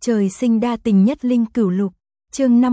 Trời sinh đa tình nhất linh cửu lục, chương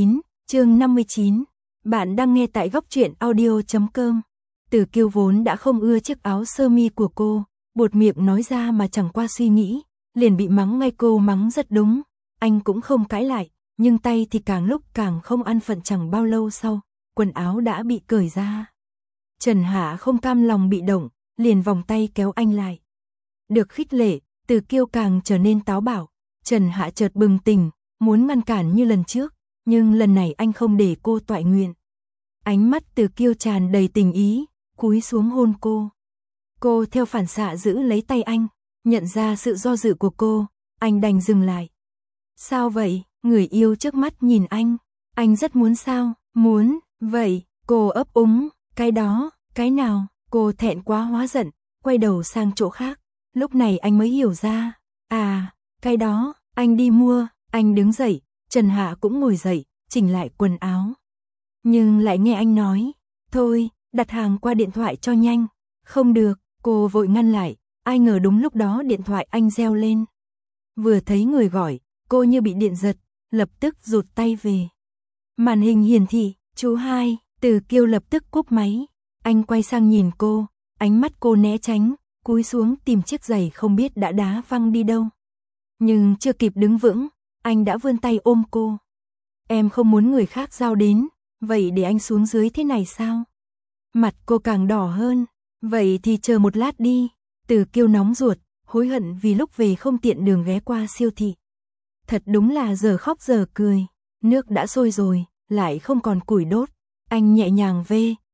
59. Bạn đang nghe tại góc truyện audio.com. Từ Kiêu vốn đã không ưa chiếc áo sơ mi của cô, buột miệng nói ra mà chẳng qua suy nghĩ, liền bị mắng ngay. Cô mắng rất đúng, anh cũng không cãi lại, nhưng tay thì càng lúc càng không an phận. Chẳng bao lâu sau, quần áo đã bị cởi ra. Trần Hạ không cam lòng bị động, liền vòng tay kéo anh lại. Được khích lệ, Từ Kiêu càng trở nên táo bạo. Trần Hạ chợt bừng tỉnh, muốn ngăn cản như lần trước, nhưng lần này anh không để cô toại nguyện. Ánh mắt Từ Kiêu tràn đầy tình ý, cúi xuống hôn cô. Cô theo phản xạ giữ lấy tay anh, nhận ra sự do dự của cô, anh đành dừng lại. Sao vậy? Người yêu trước mắt nhìn anh rất muốn sao? Muốn, vậy, cô ấp úng, cái đó, cái nào? Cô thẹn quá hóa giận, quay đầu sang chỗ khác, lúc này anh mới hiểu ra, cái đó, anh đi mua. Anh đứng dậy, Trần Hạ cũng ngồi dậy, chỉnh lại quần áo. Nhưng lại nghe anh nói, thôi, đặt hàng qua điện thoại cho nhanh. Không được, cô vội ngăn lại, ai ngờ đúng lúc đó điện thoại anh reo lên. Vừa thấy người gọi, cô như bị điện giật, lập tức rụt tay về. Màn hình hiển thị, chú Hai. Từ Kiêu lập tức cúp máy. Anh quay sang nhìn cô, ánh mắt cô né tránh, cúi xuống tìm chiếc giày không biết đã đá văng đi đâu. Nhưng chưa kịp đứng vững, anh đã vươn tay ôm cô. Em không muốn người khác giao đến, vậy để anh xuống dưới thế này sao? Mặt cô càng đỏ hơn, vậy thì chờ một lát đi. Từ Kiêu nóng ruột, hối hận vì lúc về không tiện đường ghé qua siêu thị. Thật đúng là giờ khóc giờ cười, nước đã sôi rồi, lại không còn củi đốt. Anh nhẹ nhàng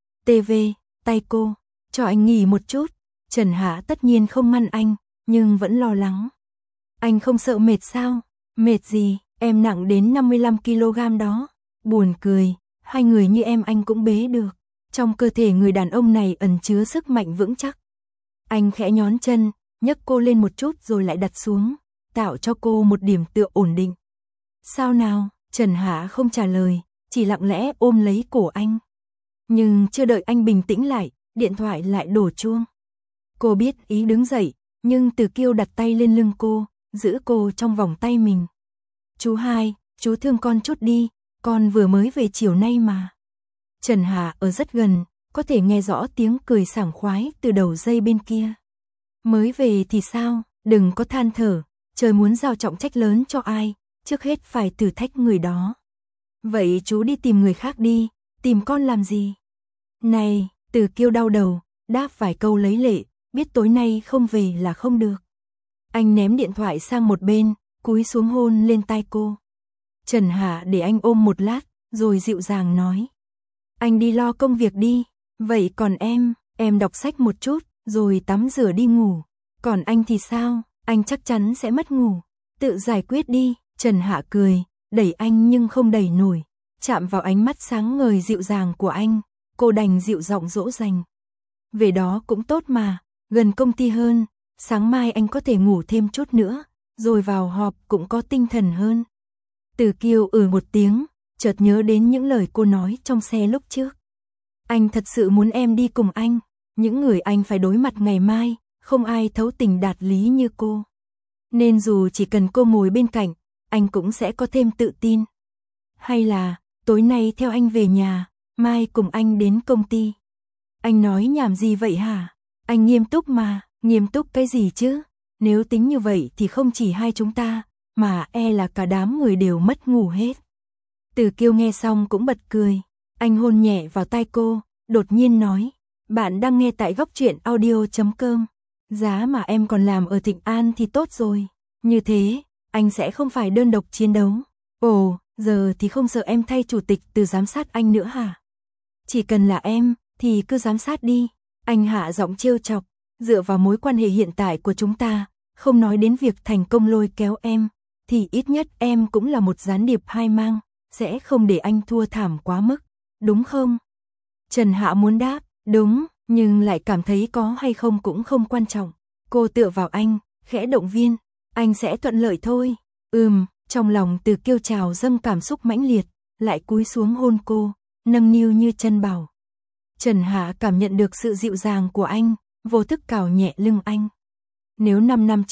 tay cô, cho anh nghỉ một chút. Trần Hạ tất nhiên không ngăn anh, nhưng vẫn lo lắng. Anh không sợ mệt sao? Mệt gì, em nặng đến 55 kg đó. Buồn cười, hai người như em anh cũng bế được. Trong cơ thể người đàn ông này ẩn chứa sức mạnh vững chắc. Anh khẽ nhón chân, nhấc cô lên một chút rồi lại đặt xuống, tạo cho cô một điểm tựa ổn định. Sao nào? Trần Hạ không trả lời, chỉ lặng lẽ ôm lấy cổ anh. Nhưng chưa đợi anh bình tĩnh lại, điện thoại lại đổ chuông. Cô biết ý đứng dậy, nhưng Từ Kiêu đặt tay lên lưng cô, giữ cô trong vòng tay mình. Chú Hai, chú thương con chút đi, con vừa mới về chiều nay mà. Trần Hạ ở rất gần, có thể nghe rõ tiếng cười sảng khoái từ đầu dây bên kia. Mới về thì sao, đừng có than thở, trời muốn giao trọng trách lớn cho ai, trước hết phải thử thách người đó. Vậy chú đi tìm người khác đi, tìm con làm gì? Này, Từ Kiêu đau đầu, đáp vài câu lấy lệ, biết tối nay không về là không được. Anh ném điện thoại sang một bên, cúi xuống hôn lên tai cô. Trần Hạ để anh ôm một lát, rồi dịu dàng nói. Anh đi lo công việc đi, vậy còn em đọc sách một chút, rồi tắm rửa đi ngủ. Còn anh thì sao, anh chắc chắn sẽ mất ngủ. Tự giải quyết đi. Trần Hạ cười, đẩy anh nhưng không đẩy nổi. Chạm vào ánh mắt sáng ngời dịu dàng của anh, cô đành dịu giọng dỗ dành. Về đó cũng tốt mà, gần công ty hơn, sáng mai anh có thể ngủ thêm chút nữa, rồi vào họp cũng có tinh thần hơn. Từ Kiêu một tiếng, chợt nhớ đến những lời cô nói trong xe lúc trước. Anh thật sự muốn em đi cùng anh, những người anh phải đối mặt ngày mai, không ai thấu tình đạt lý như cô. Nên dù chỉ cần cô ngồi bên cạnh, anh cũng sẽ có thêm tự tin. Hay là, tối nay theo anh về nhà, mai cùng anh đến công ty. Anh nói nhảm gì vậy hả? Anh nghiêm túc mà, nghiêm túc cái gì chứ? Nếu tính như vậy thì không chỉ hai chúng ta, mà là cả đám người đều mất ngủ hết. Từ Kiêu nghe xong cũng bật cười. Anh hôn nhẹ vào tai cô, đột nhiên nói. Bạn đang nghe tại góc truyện audio.com. Giá mà em còn làm ở Thịnh An thì tốt rồi. Như thế, anh sẽ không phải đơn độc chiến đấu. Ồ, giờ thì không sợ em thay chủ tịch Từ giám sát anh nữa hả? Chỉ cần là em, thì cứ giám sát đi. Anh hạ giọng trêu chọc. Dựa vào mối quan hệ hiện tại của chúng ta, không nói đến việc thành công lôi kéo em, thì ít nhất em cũng là một gián điệp hai mang, sẽ không để anh thua thảm quá mức, đúng không? Trần Hạ muốn đáp, đúng, nhưng lại cảm thấy có hay không cũng không quan trọng. Cô tựa vào anh, khẽ động viên, anh sẽ thuận lợi thôi. Trong lòng Từ Kiêu trào dâng cảm xúc mãnh liệt, lại cúi xuống hôn cô, nâng niu như chân bảo. Trần Hạ cảm nhận được sự dịu dàng của anh, vô thức cào nhẹ lưng anh. Nếu 5 năm trước,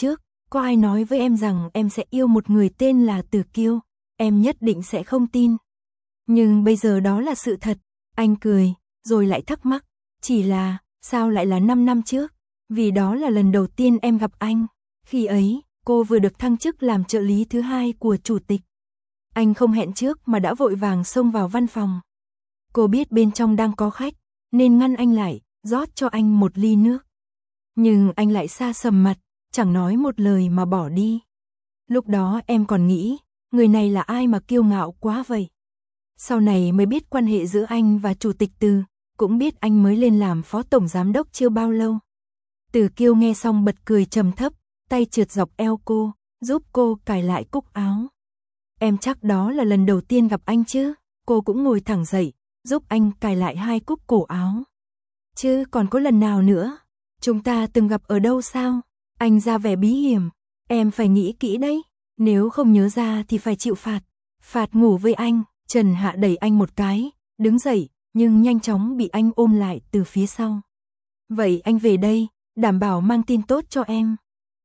Có ai nói với em rằng em sẽ yêu một người tên là Từ Kiêu, em nhất định sẽ không tin. Nhưng bây giờ đó là sự thật. Anh cười, rồi lại thắc mắc, chỉ là, sao lại là 5 năm trước? Vì đó là lần đầu tiên em gặp anh. Khi ấy, cô vừa được thăng chức làm trợ lý thứ 2 của chủ tịch. Anh không hẹn trước mà đã vội vàng xông vào văn phòng. Cô biết bên trong đang có khách, nên ngăn anh lại, rót cho anh một ly nước. Nhưng anh lại xa sầm mặt, chẳng nói một lời mà bỏ đi. Lúc đó em còn nghĩ, người này là ai mà kiêu ngạo quá vậy? Sau này mới biết quan hệ giữa anh và chủ tịch Từ, cũng biết anh mới lên làm phó tổng giám đốc chưa bao lâu. Từ Kiêu nghe xong bật cười trầm thấp, tay trượt dọc eo cô, giúp cô cài lại cúc áo. Em chắc đó là lần đầu tiên gặp anh chứ? Cô cũng ngồi thẳng dậy, giúp anh cài lại 2 cúc cổ áo. Chứ còn có lần nào nữa? Chúng ta từng gặp ở đâu sao? Anh ra vẻ bí hiểm. Em phải nghĩ kỹ đấy. Nếu không nhớ ra thì phải chịu phạt. Phạt ngủ với anh. Trần Hạ đẩy anh một cái, đứng dậy, nhưng nhanh chóng bị anh ôm lại từ phía sau. Vậy anh về đây, đảm bảo mang tin tốt cho em.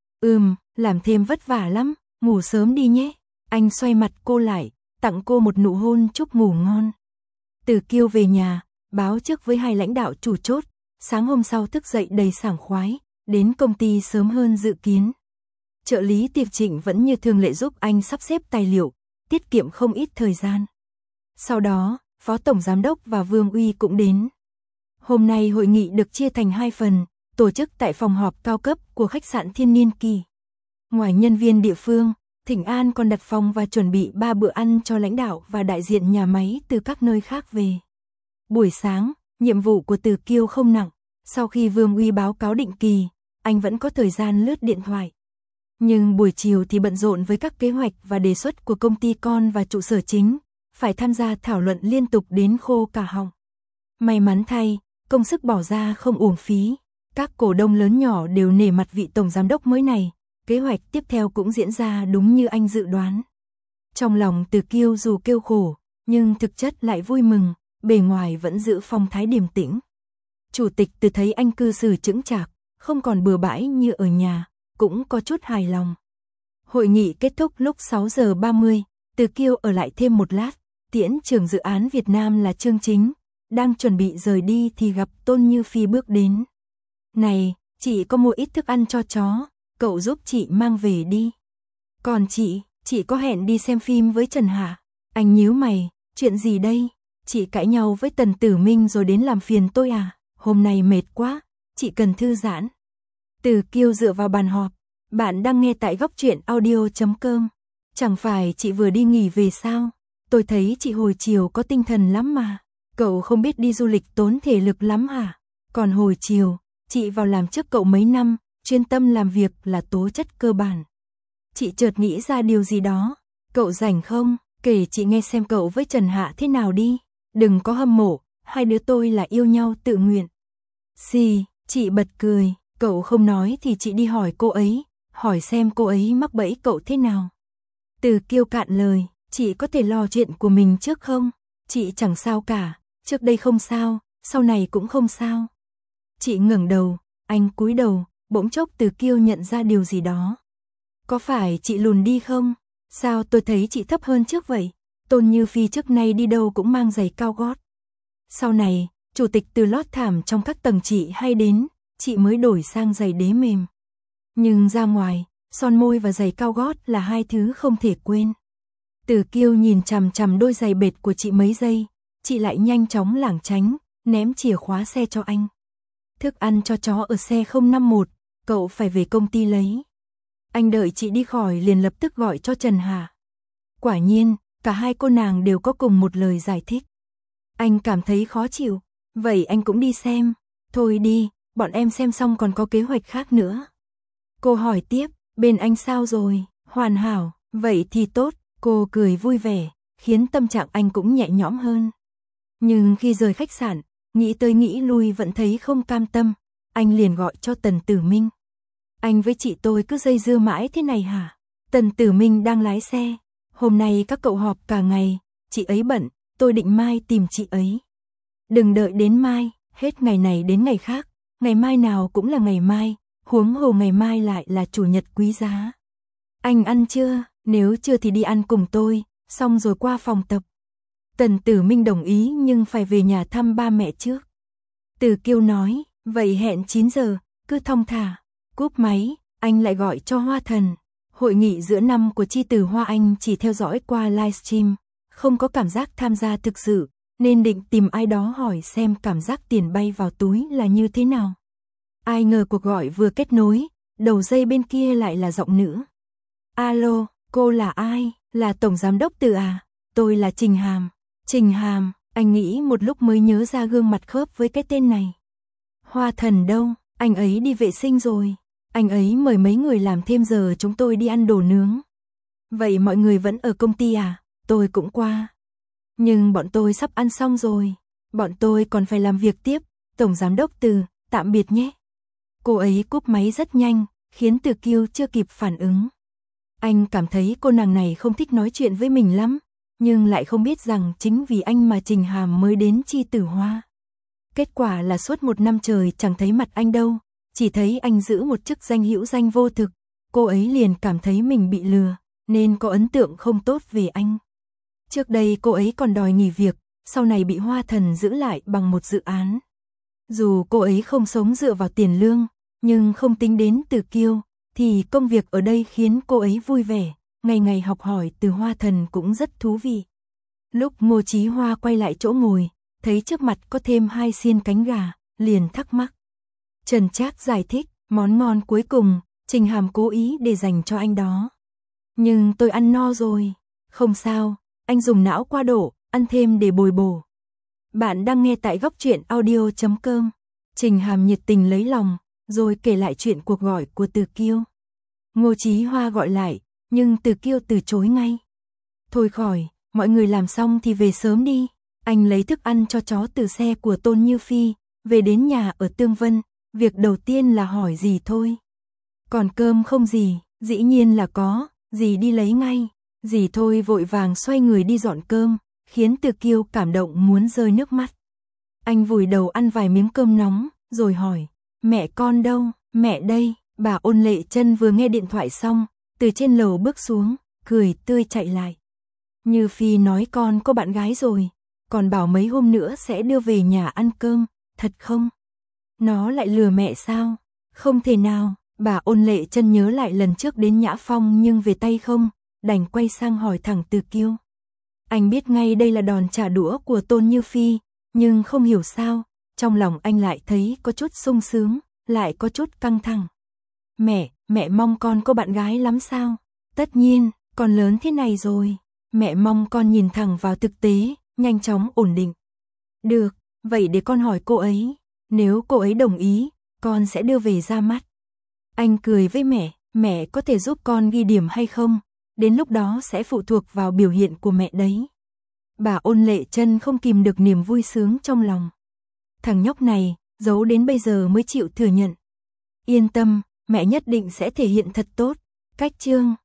Làm thêm vất vả lắm, ngủ sớm đi nhé. Anh xoay mặt cô lại, tặng cô một nụ hôn chúc ngủ ngon. Từ Kiêu về nhà, báo trước với 2 lãnh đạo chủ chốt, sáng hôm sau thức dậy đầy sảng khoái, đến công ty sớm hơn dự kiến. Trợ lý Tiệp Trịnh vẫn như thường lệ giúp anh sắp xếp tài liệu, tiết kiệm không ít thời gian. Sau đó, Phó Tổng Giám đốc và Vương Uy cũng đến. Hôm nay hội nghị được chia thành 2 phần, tổ chức tại phòng họp cao cấp của khách sạn Thiên Niên Kỳ. Ngoài nhân viên địa phương, Thịnh An còn đặt phòng và chuẩn bị 3 bữa ăn cho lãnh đạo và đại diện nhà máy từ các nơi khác về. Buổi sáng, nhiệm vụ của Từ Kiêu không nặng, sau khi Vương Uy báo cáo định kỳ, anh vẫn có thời gian lướt điện thoại. Nhưng buổi chiều thì bận rộn với các kế hoạch và đề xuất của công ty con và trụ sở chính, phải tham gia thảo luận liên tục đến khô cả họng. May mắn thay, công sức bỏ ra không uổng phí, các cổ đông lớn nhỏ đều nể mặt vị tổng giám đốc mới này, kế hoạch tiếp theo cũng diễn ra đúng như anh dự đoán. Trong lòng Từ Kiêu dù kêu khổ, nhưng thực chất lại vui mừng, bề ngoài vẫn giữ phong thái điềm tĩnh. Chủ tịch Từ thấy anh cư xử chững chạc, không còn bừa bãi như ở nhà, cũng có chút hài lòng. Hội nghị kết thúc lúc 6 giờ 30, Từ Kiêu ở lại thêm một lát, tiễn trưởng dự án Việt Nam là Trương Chính, đang chuẩn bị rời đi thì gặp Tôn Như Phi bước đến. Này, chị có mua ít thức ăn cho chó, cậu giúp chị mang về đi. Còn chị có hẹn đi xem phim với Trần Hạ. Anh nhíu mày, chuyện gì đây? Chị cãi nhau với Tần Tử Minh rồi đến làm phiền tôi à? Hôm nay mệt quá, chị cần thư giãn. Từ Kiêu dựa vào bàn họp, bạn đang nghe tại góc truyện audio.com. Chẳng phải chị vừa đi nghỉ về sao? Tôi thấy chị hồi chiều có tinh thần lắm mà. Cậu không biết đi du lịch tốn thể lực lắm à? Còn hồi chiều, chị vào làm trước cậu mấy năm, chuyên tâm làm việc là tố chất cơ bản. Chị chợt nghĩ ra điều gì đó. Cậu rảnh không? Kể chị nghe xem cậu với Trần Hạ thế nào đi. Đừng có hâm mộ, hai đứa tôi là yêu nhau tự nguyện. Xì, chị bật cười. Cậu không nói thì chị đi hỏi cô ấy, hỏi xem cô ấy mắc bẫy cậu thế nào. Từ Kiêu cạn lời, chị có thể lo chuyện của mình trước không? Chị chẳng sao cả, trước đây không sao, sau này cũng không sao. Chị ngẩng đầu, anh cúi đầu, bỗng chốc Từ Kiêu nhận ra điều gì đó. Có phải chị lùn đi không? Sao tôi thấy chị thấp hơn trước vậy? Tôn Như Phi trước nay đi đâu cũng mang giày cao gót. Sau này, chủ tịch Từ lót thảm trong các tầng chị hay đến, chị mới đổi sang giày đế mềm. Nhưng ra ngoài, son môi và giày cao gót là 2 thứ không thể quên. Từ Kiêu nhìn chằm chằm đôi giày bệt của chị mấy giây, chị lại nhanh chóng lảng tránh, ném chìa khóa xe cho anh. Thức ăn cho chó ở xe 051, cậu phải về công ty lấy. Anh đợi chị đi khỏi liền lập tức gọi cho Trần Hà. Quả nhiên, cả hai cô nàng đều có cùng một lời giải thích. Anh cảm thấy khó chịu, vậy anh cũng đi xem. Thôi đi, bọn em xem xong còn có kế hoạch khác nữa. Cô hỏi tiếp, bên anh sao rồi? Hoàn hảo, vậy thì tốt. Cô cười vui vẻ, khiến tâm trạng anh cũng nhẹ nhõm hơn. Nhưng khi rời khách sạn, nghĩ tới nghĩ lui vẫn thấy không cam tâm. Anh liền gọi cho Tần Tử Minh. Anh với chị tôi cứ dây dưa mãi thế này hả? Tần Tử Minh đang lái xe. Hôm nay các cậu họp cả ngày, chị ấy bận, tôi định mai tìm chị ấy. Đừng đợi đến mai, hết ngày này đến ngày khác, ngày mai nào cũng là ngày mai, Huống hồ ngày mai lại là chủ nhật quý giá. Anh ăn chưa? Nếu chưa thì đi ăn cùng tôi, xong rồi qua phòng tập. Tần Tử Minh đồng ý nhưng phải về nhà thăm ba mẹ trước. Từ Kiêu nói, vậy hẹn 9 giờ, cứ thong thả. Cúp máy, anh lại gọi cho Hoa Thần. Hội nghị giữa năm của chi tử Hoa anh chỉ theo dõi qua livestream, không có cảm giác tham gia thực sự, nên định tìm ai đó hỏi xem cảm giác tiền bay vào túi là như thế nào. Ai ngờ cuộc gọi vừa kết nối, đầu dây bên kia lại là giọng nữ. Alo, cô là ai? Là Tổng Giám đốc Từ à? Tôi là Trình Hàm. Trình Hàm, anh nghĩ một lúc mới nhớ ra gương mặt khớp với cái tên này. Hoa Thần đâu? Anh ấy đi vệ sinh rồi. Anh ấy mời mấy người làm thêm giờ chúng tôi đi ăn đồ nướng. Vậy mọi người vẫn ở công ty à? Tôi cũng qua. Nhưng bọn tôi sắp ăn xong rồi. Bọn tôi còn phải làm việc tiếp. Tổng Giám đốc Từ, tạm biệt nhé. Cô ấy cúp máy rất nhanh, khiến Từ Kiêu chưa kịp phản ứng. Anh cảm thấy cô nàng này không thích nói chuyện với mình lắm, nhưng lại không biết rằng chính vì anh mà Trình Hàm mới đến chi tử Hoa. Kết quả là suốt 1 năm trời chẳng thấy mặt anh đâu, chỉ thấy anh giữ một chức danh hữu danh vô thực. Cô ấy liền cảm thấy mình bị lừa, nên có ấn tượng không tốt về anh. Trước đây cô ấy còn đòi nghỉ việc, sau này bị Hoa Thần giữ lại bằng một dự án. Dù cô ấy không sống dựa vào tiền lương, nhưng không tính đến Từ Kiêu, thì công việc ở đây khiến cô ấy vui vẻ, ngày ngày học hỏi từ Hoa Thần cũng rất thú vị. Lúc Ngô Chí Hoa quay lại chỗ ngồi, thấy trước mặt có thêm 2 xiên cánh gà, liền thắc mắc. Trần Trác giải thích, món ngon cuối cùng, Trình Hàm cố ý để dành cho anh đó. Nhưng tôi ăn no rồi. Không sao, anh dùng não qua độ, ăn thêm để bồi bổ. Bạn đang nghe tại góc truyện audio.com. Trình Hàm nhiệt tình lấy lòng, rồi kể lại chuyện cuộc gọi của Từ Kiêu. Ngô Chí Hoa gọi lại, nhưng Từ Kiêu từ chối ngay. Thôi khỏi, mọi người làm xong thì về sớm đi. Anh lấy thức ăn cho chó từ xe của Tôn Như Phi, về đến nhà ở Tương Vân, việc đầu tiên là hỏi dì thôi. Còn cơm không dì? Dĩ nhiên là có, dì đi lấy ngay. Dì Thôi vội vàng xoay người đi dọn cơm, khiến Từ Kiêu cảm động muốn rơi nước mắt. Anh vùi đầu ăn vài miếng cơm nóng, rồi hỏi, mẹ con đâu? Mẹ đây. Bà Ôn Lệ Chân vừa nghe điện thoại xong, từ trên lầu bước xuống, cười tươi chạy lại. Như Phi nói con có bạn gái rồi, còn bảo mấy hôm nữa sẽ đưa về nhà ăn cơm, thật không? Nó lại lừa mẹ sao? Không thể nào. Bà Ôn Lệ Chân nhớ lại lần trước đến Nhã Phong nhưng về tay không, đành quay sang hỏi thẳng Từ Kiêu. Anh biết ngay đây là đòn trả đũa của Tôn Như Phi, nhưng không hiểu sao, trong lòng anh lại thấy có chút sung sướng, lại có chút căng thẳng. Mẹ mong con có bạn gái lắm sao? Tất nhiên, con lớn thế này rồi. Mẹ mong con nhìn thẳng vào thực tế, nhanh chóng ổn định. Được, vậy để con hỏi cô ấy. Nếu cô ấy đồng ý, con sẽ đưa về ra mắt. Anh cười với mẹ có thể giúp con ghi điểm hay không? Đến lúc đó sẽ phụ thuộc vào biểu hiện của mẹ đấy. Bà Ôn Lệ Chân không kìm được niềm vui sướng trong lòng. Thằng nhóc này, giấu đến bây giờ mới chịu thừa nhận. Yên tâm, mẹ nhất định sẽ thể hiện thật tốt. Cách chương